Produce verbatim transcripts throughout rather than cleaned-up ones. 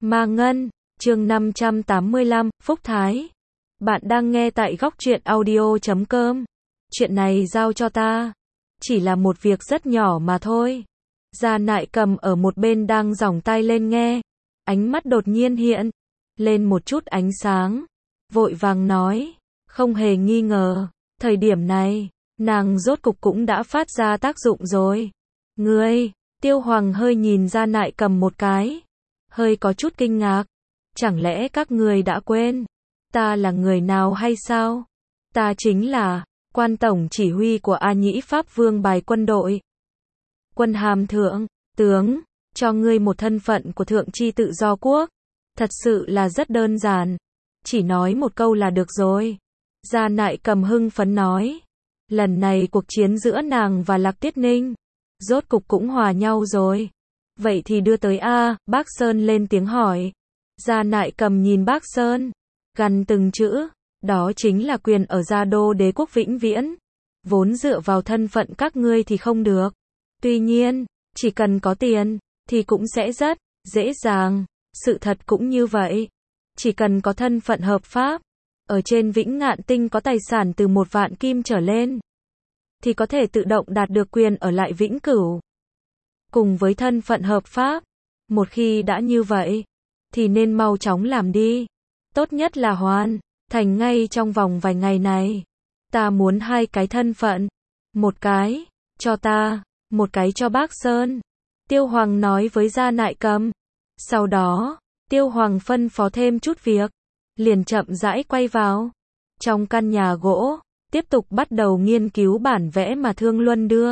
Ma Ngân, chương năm trăm tám mươi lăm, Phúc Thái. Bạn đang nghe tại góc truyện audio chấm com. Chuyện này giao cho ta. Chỉ là một việc rất nhỏ mà thôi. Gia Nại Cầm ở một bên đang giỏng tai lên nghe. Ánh mắt đột nhiên hiện lên một chút ánh sáng. Vội vàng nói. Không hề nghi ngờ. Thời điểm này, nàng rốt cục cũng đã phát ra tác dụng rồi. Ngươi, Tiêu Hoàng hơi nhìn Gia Nại Cầm một cái. Hơi có chút kinh ngạc. Chẳng lẽ các người đã quên? Ta là người nào hay sao? Ta chính là quan tổng chỉ huy của A Nhĩ Pháp Vương bài quân đội. Quân hàm thượng, tướng, cho ngươi một thân phận của thượng chi tự do quốc. Thật sự là rất đơn giản. Chỉ nói một câu là được rồi. Gia Nại Cầm hưng phấn nói. Lần này cuộc chiến giữa nàng và Lạc Tiết Ninh, rốt cục cũng hòa nhau rồi. Vậy thì đưa tới A, Bác Sơn lên tiếng hỏi. Gia Nại Cầm nhìn Bác Sơn, gằn từng chữ, đó chính là quyền ở Gia Đô đế quốc vĩnh viễn. Vốn dựa vào thân phận các ngươi thì không được. Tuy nhiên, chỉ cần có tiền, thì cũng sẽ rất dễ dàng. Sự thật cũng như vậy. Chỉ cần có thân phận hợp pháp, ở trên Vĩnh Ngạn Tinh có tài sản từ một vạn kim trở lên, thì có thể tự động đạt được quyền ở lại vĩnh cửu. Cùng với thân phận hợp pháp, một khi đã như vậy, thì nên mau chóng làm đi. Tốt nhất là hoàn thành ngay trong vòng vài ngày này. Ta muốn hai cái thân phận. Một cái cho ta, một cái cho Bác Sơn. Tiêu Hoàng nói với Gia Nại Cầm. Sau đó, Tiêu Hoàng phân phó thêm chút việc, liền chậm rãi quay vào trong căn nhà gỗ, tiếp tục bắt đầu nghiên cứu bản vẽ mà Thương Luân đưa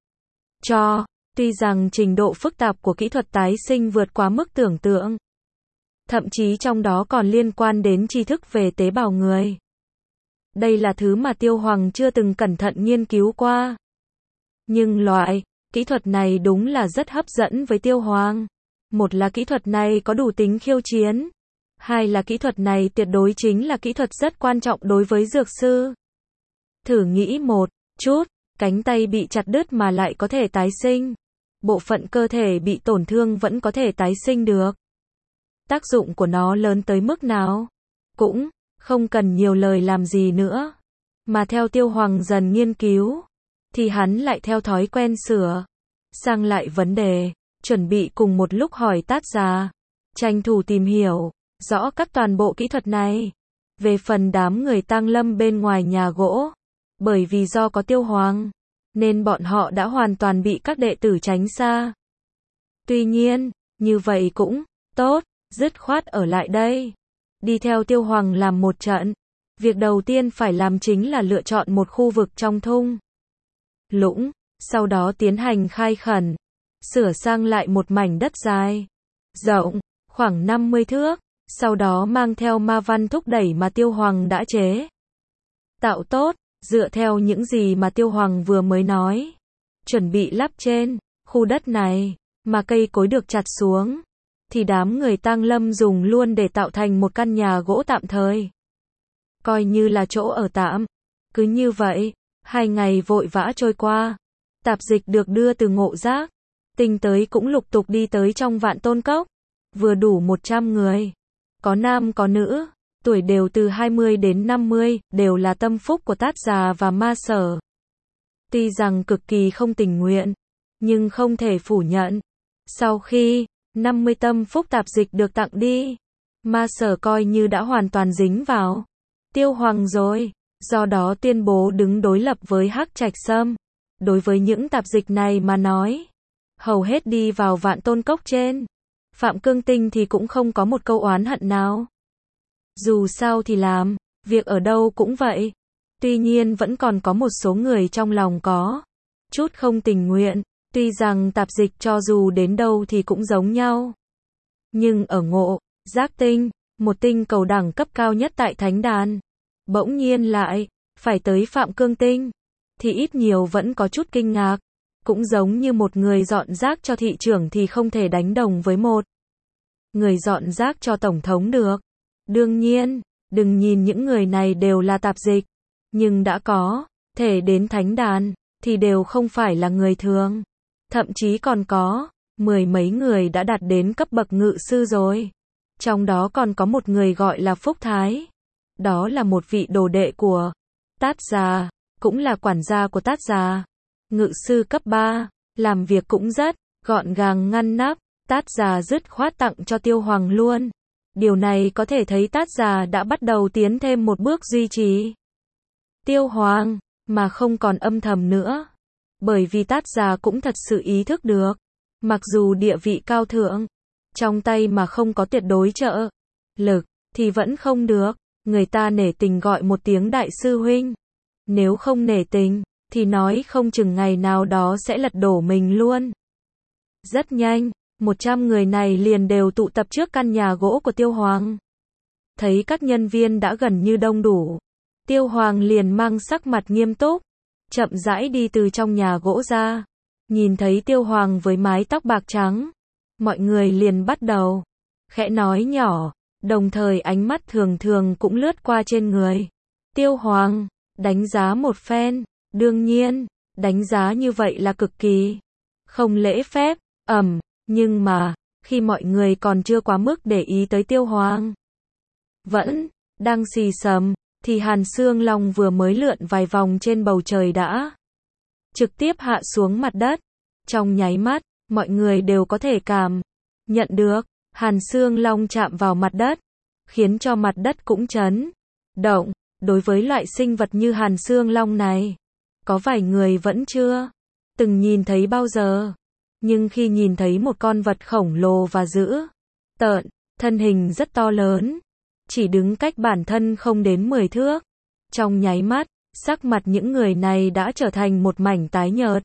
cho. Tuy rằng trình độ phức tạp của kỹ thuật tái sinh vượt quá mức tưởng tượng, thậm chí trong đó còn liên quan đến tri thức về tế bào người. Đây là thứ mà Tiêu Hoàng chưa từng cẩn thận nghiên cứu qua. Nhưng loại kỹ thuật này đúng là rất hấp dẫn với Tiêu Hoàng. Một là kỹ thuật này có đủ tính khiêu chiến. Hai là kỹ thuật này tuyệt đối chính là kỹ thuật rất quan trọng đối với dược sư. Thử nghĩ một chút, cánh tay bị chặt đứt mà lại có thể tái sinh. Bộ phận cơ thể bị tổn thương vẫn có thể tái sinh được. Tác dụng của nó lớn tới mức nào? Cũng không cần nhiều lời làm gì nữa. Mà theo Tiêu Hoàng dần nghiên cứu, thì hắn lại theo thói quen sửa sang lại vấn đề, chuẩn bị cùng một lúc hỏi Tát Già, tranh thủ tìm hiểu rõ các toàn bộ kỹ thuật này. Về phần đám người tang lâm bên ngoài nhà gỗ, bởi vì do có Tiêu Hoàng, nên bọn họ đã hoàn toàn bị các đệ tử tránh xa. Tuy nhiên, như vậy cũng tốt, dứt khoát ở lại đây, đi theo Tiêu Hoàng làm một trận. Việc đầu tiên phải làm chính là lựa chọn một khu vực trong thung lũng, sau đó tiến hành khai khẩn, sửa sang lại một mảnh đất dài, rộng, khoảng năm mươi thước, sau đó mang theo ma văn thúc đẩy mà Tiêu Hoàng đã chế tạo tốt, dựa theo những gì mà Tiêu Hoàng vừa mới nói, chuẩn bị lắp trên khu đất này, mà cây cối được chặt xuống, thì đám người tang lâm dùng luôn để tạo thành một căn nhà gỗ tạm thời, coi như là chỗ ở tạm. Cứ như vậy, hai ngày vội vã trôi qua, tạp dịch được đưa từ Ngộ Giác Tinh tới cũng lục tục đi tới trong Vạn Tôn Cốc, vừa đủ một trăm người, có nam có nữ, tuổi đều từ hai mươi đến năm mươi, đều là tâm phúc của Tát Già và Ma Sở. Tuy rằng cực kỳ không tình nguyện, nhưng không thể phủ nhận, sau khi năm mươi tâm phúc tạp dịch được tặng đi, Ma Sở coi như đã hoàn toàn dính vào Tiêu Hoàng rồi, do đó tuyên bố đứng đối lập với Hắc Trạch Sâm. Đối với những tạp dịch này mà nói, hầu hết đi vào Vạn Tôn Cốc trên Phạm Cương Tinh thì cũng không có một câu oán hận nào. Dù sao thì làm việc ở đâu cũng vậy. Tuy nhiên vẫn còn có một số người trong lòng có chút không tình nguyện. Tuy rằng tạp dịch cho dù đến đâu thì cũng giống nhau, nhưng ở Ngộ Giác Tinh, một tinh cầu đẳng cấp cao nhất tại Thánh Đàn, bỗng nhiên lại phải tới Phạm Cương Tinh, thì ít nhiều vẫn có chút kinh ngạc. Cũng giống như một người dọn rác cho thị trưởng thì không thể đánh đồng với một người dọn rác cho tổng thống được. Đương nhiên, đừng nhìn những người này đều là tạp dịch, nhưng đã có thể đến Thánh Đàn, thì đều không phải là người thường. Thậm chí còn có mười mấy người đã đạt đến cấp bậc ngự sư rồi. Trong đó còn có một người gọi là Phúc Thái. Đó là một vị đồ đệ của Tát Già, cũng là quản gia của Tát Già. Ngự sư cấp ba, làm việc cũng rất gọn gàng ngăn nắp. Tát Già dứt khoát tặng cho Tiêu Hoàng luôn. Điều này có thể thấy Tát Già đã bắt đầu tiến thêm một bước duy trì Tiêu Hoàng, mà không còn âm thầm nữa. Bởi vì Tát Già cũng thật sự ý thức được, mặc dù địa vị cao thượng, trong tay mà không có tuyệt đối trợ lực, thì vẫn không được. Người ta nể tình gọi một tiếng đại sư huynh. Nếu không nể tình, thì nói không chừng ngày nào đó sẽ lật đổ mình luôn. Rất nhanh, một trăm người này liền đều tụ tập trước căn nhà gỗ của Tiêu Hoàng. Thấy các nhân viên đã gần như đông đủ, Tiêu Hoàng liền mang sắc mặt nghiêm túc, chậm rãi đi từ trong nhà gỗ ra. Nhìn thấy Tiêu Hoàng với mái tóc bạc trắng, mọi người liền bắt đầu khẽ nói nhỏ, đồng thời ánh mắt thường thường cũng lướt qua trên người Tiêu Hoàng, đánh giá một phen. Đương nhiên, đánh giá như vậy là cực kỳ không lễ phép, ầm, nhưng mà, khi mọi người còn chưa quá mức để ý tới Tiêu Hoàng, vẫn đang xì xầm, thì Hàn Xương Long vừa mới lượn vài vòng trên bầu trời đã trực tiếp hạ xuống mặt đất. Trong nháy mắt, mọi người đều có thể cảm nhận được, Hàn Xương Long chạm vào mặt đất, khiến cho mặt đất cũng chấn động. Đối với loại sinh vật như Hàn Xương Long này, có vài người vẫn chưa từng nhìn thấy bao giờ. Nhưng khi nhìn thấy một con vật khổng lồ và dữ tợn, thân hình rất to lớn, chỉ đứng cách bản thân không đến mười thước, trong nháy mắt, sắc mặt những người này đã trở thành một mảnh tái nhợt.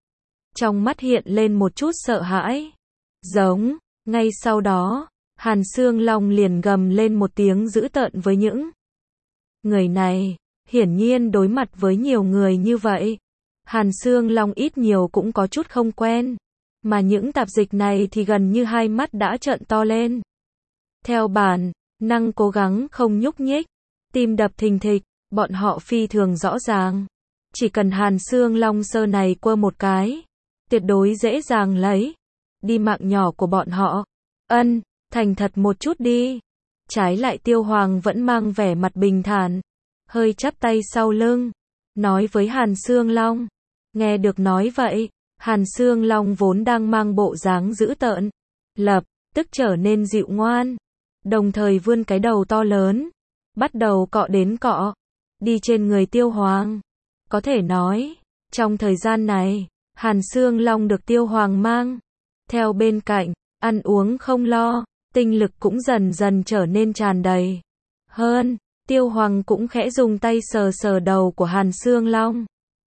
Trong mắt hiện lên một chút sợ hãi. Giống, ngay sau đó, Hàn Xương Long liền gầm lên một tiếng dữ tợn với những người này. Hiển nhiên đối mặt với nhiều người như vậy, Hàn Xương Long ít nhiều cũng có chút không quen. Mà những tạp dịch này thì gần như hai mắt đã trợn to lên. Theo bản năng cố gắng không nhúc nhích, tim đập thình thịch, bọn họ phi thường rõ ràng. Chỉ cần Hàn Xương Long sơ này quơ một cái, tuyệt đối dễ dàng lấy đi mạng nhỏ của bọn họ. Ân, thành thật một chút đi. Trái lại Tiêu Hoàng vẫn mang vẻ mặt bình thản, hơi chắp tay sau lưng, nói với Hàn Xương Long. Nghe được nói vậy, Hàn Xương Long vốn đang mang bộ dáng dữ tợn, lập tức trở nên dịu ngoan, đồng thời vươn cái đầu to lớn, bắt đầu cọ đến cọ đi trên người Tiêu Hoàng. Có thể nói, trong thời gian này, Hàn Xương Long được Tiêu Hoàng mang theo bên cạnh, ăn uống không lo, tinh lực cũng dần dần trở nên tràn đầy hơn. Tiêu Hoàng cũng khẽ dùng tay sờ sờ đầu của Hàn Xương Long.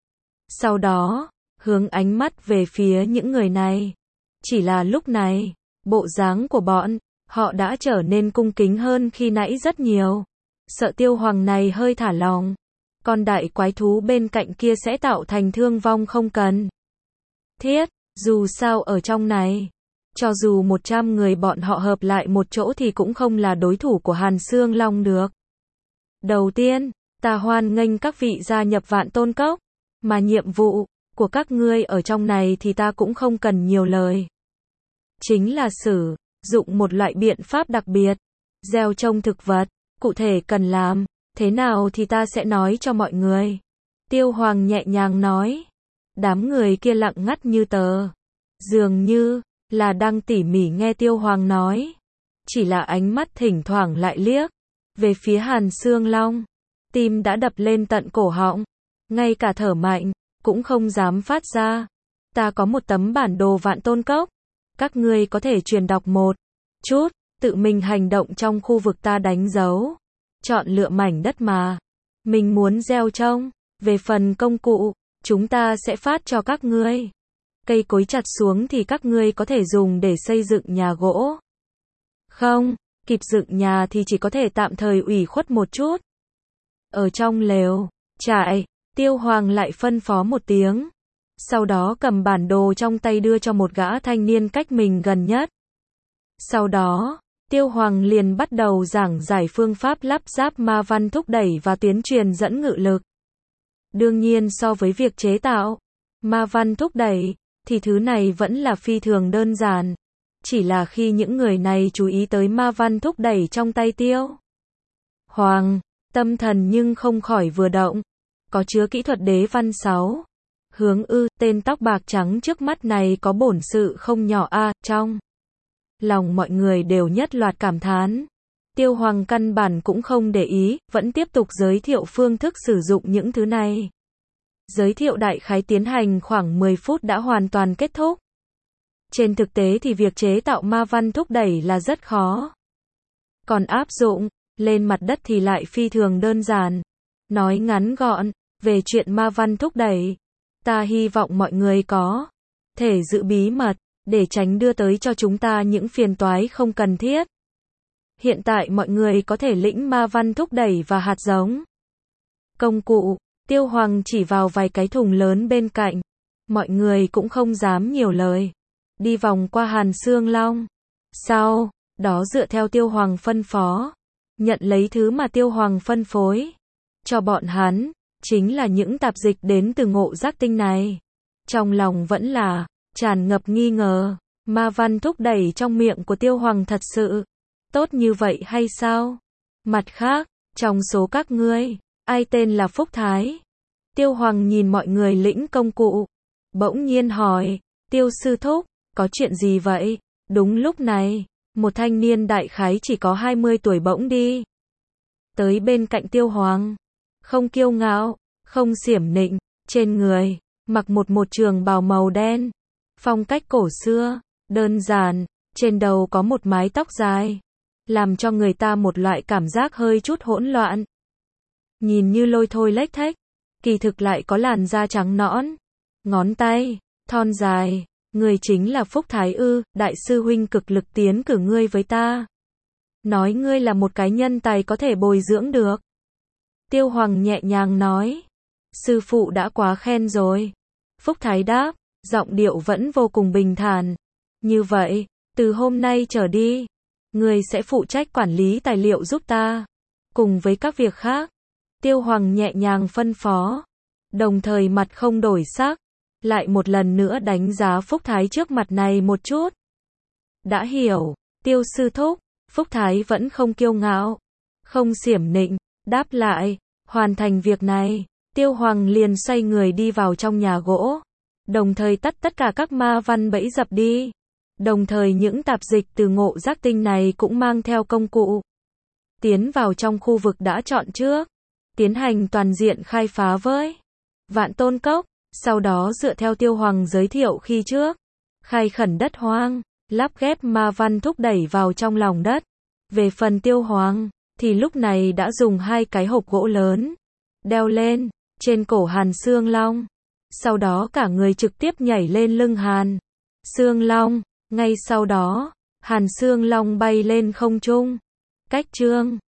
Sau đó, hướng ánh mắt về phía những người này. Chỉ là lúc này, bộ dáng của bọn họ đã trở nên cung kính hơn khi nãy rất nhiều. Sợ Tiêu Hoàng này hơi thả lòng, con đại quái thú bên cạnh kia sẽ tạo thành thương vong không cần thiết. Dù sao ở trong này, cho dù một trăm người bọn họ hợp lại một chỗ thì cũng không là đối thủ của Hàn Xương Long được. Đầu tiên, ta hoan nghênh các vị gia nhập Vạn Tôn Cốc, mà nhiệm vụ của các ngươi ở trong này thì ta cũng không cần nhiều lời. Chính là sử dụng một loại biện pháp đặc biệt, gieo trồng thực vật, cụ thể cần làm thế nào thì ta sẽ nói cho mọi người. Tiêu Hoàng nhẹ nhàng nói. Đám người kia lặng ngắt như tờ, dường như là đang tỉ mỉ nghe Tiêu Hoàng nói. Chỉ là ánh mắt thỉnh thoảng lại liếc về phía Hàn Xương Long, tim đã đập lên tận cổ họng, ngay cả thở mạnh cũng không dám phát ra. Ta có một tấm bản đồ Vạn Tôn Cốc, các ngươi có thể truyền đọc một chút, tự mình hành động trong khu vực ta đánh dấu, chọn lựa mảnh đất mà mình muốn gieo trồng. Về phần công cụ, chúng ta sẽ phát cho các ngươi. Cây cối chặt xuống thì các ngươi có thể dùng để xây dựng nhà gỗ. Không kịp dựng nhà thì chỉ có thể tạm thời ủy khuất một chút. Ở trong lều trại, Tiêu Hoàng lại phân phó một tiếng. Sau đó cầm bản đồ trong tay đưa cho một gã thanh niên cách mình gần nhất. Sau đó, Tiêu Hoàng liền bắt đầu giảng giải phương pháp lắp ráp ma văn thúc đẩy và tuyến truyền dẫn ngự lực. Đương nhiên so với việc chế tạo ma văn thúc đẩy, thì thứ này vẫn là phi thường đơn giản. Chỉ là khi những người này chú ý tới ma văn thúc đẩy trong tay Tiêu Hoàng, tâm thần nhưng không khỏi vừa động. Có chứa kỹ thuật đế văn sáu. Hướng ư, tên tóc bạc trắng trước mắt này có bổn sự không nhỏ a, trong lòng mọi người đều nhất loạt cảm thán. Tiêu Hoàng căn bản cũng không để ý, vẫn tiếp tục giới thiệu phương thức sử dụng những thứ này. Giới thiệu đại khái tiến hành khoảng mười phút đã hoàn toàn kết thúc. Trên thực tế thì việc chế tạo ma văn thúc đẩy là rất khó. Còn áp dụng lên mặt đất thì lại phi thường đơn giản. Nói ngắn gọn, về chuyện ma văn thúc đẩy, ta hy vọng mọi người có thể giữ bí mật, để tránh đưa tới cho chúng ta những phiền toái không cần thiết. Hiện tại mọi người có thể lĩnh ma văn thúc đẩy và hạt giống. Công cụ, Tiêu Hoàng chỉ vào vài cái thùng lớn bên cạnh. Mọi người cũng không dám nhiều lời. Đi vòng qua Hàn Xương Long. Sau đó dựa theo Tiêu Hoàng phân phó, nhận lấy thứ mà Tiêu Hoàng phân phối cho bọn hắn, chính là những tạp dịch đến từ Ngộ Giác Tinh này. Trong lòng vẫn là tràn ngập nghi ngờ, ma văn thúc đẩy trong miệng của Tiêu Hoàng thật sự tốt như vậy hay sao? Mặt khác, trong số các ngươi, ai tên là Phúc Thái? Tiêu Hoàng nhìn mọi người lĩnh công cụ, bỗng nhiên hỏi, Tiêu sư thúc, có chuyện gì vậy? Đúng lúc này, một thanh niên đại khái chỉ có hai mươi tuổi bỗng đi tới bên cạnh Tiêu Hoàng. Không kiêu ngạo, không xiểm nịnh, trên người mặc một một trường bào màu đen, phong cách cổ xưa, đơn giản, trên đầu có một mái tóc dài, làm cho người ta một loại cảm giác hơi chút hỗn loạn. Nhìn như lôi thôi lếch thếch, kỳ thực lại có làn da trắng nõn, ngón tay thon dài. Người chính là Phúc Thái ư? Đại sư huynh cực lực tiến cử ngươi với ta, nói ngươi là một cái nhân tài có thể bồi dưỡng được. Tiêu Hoàng nhẹ nhàng nói, sư phụ đã quá khen rồi. Phúc Thái đáp, giọng điệu vẫn vô cùng bình thản. Như vậy, từ hôm nay trở đi, ngươi sẽ phụ trách quản lý tài liệu giúp ta, cùng với các việc khác. Tiêu Hoàng nhẹ nhàng phân phó, đồng thời mặt không đổi sắc, lại một lần nữa đánh giá Phúc Thái trước mặt này một chút. Đã hiểu, Tiêu sư thúc. Phúc Thái vẫn không kiêu ngạo, không xiểm nịnh, đáp lại, hoàn thành việc này, Tiêu Hoàng liền xoay người đi vào trong nhà gỗ, đồng thời tắt tất cả các ma văn bẫy dập đi. Đồng thời những tạp dịch từ Ngộ Giác Tinh này cũng mang theo công cụ, tiến vào trong khu vực đã chọn trước, tiến hành toàn diện khai phá với Vạn Tôn Cốc. Sau đó dựa theo Tiêu Hoàng giới thiệu khi trước, khai khẩn đất hoang, lắp ghép ma văn thúc đẩy vào trong lòng đất. Về phần Tiêu Hoàng, thì lúc này đã dùng hai cái hộp gỗ lớn, đeo lên trên cổ Hàn Xương Long. Sau đó cả người trực tiếp nhảy lên lưng Hàn Xương Long. Ngay sau đó, Hàn Xương Long bay lên không trung. Cách chương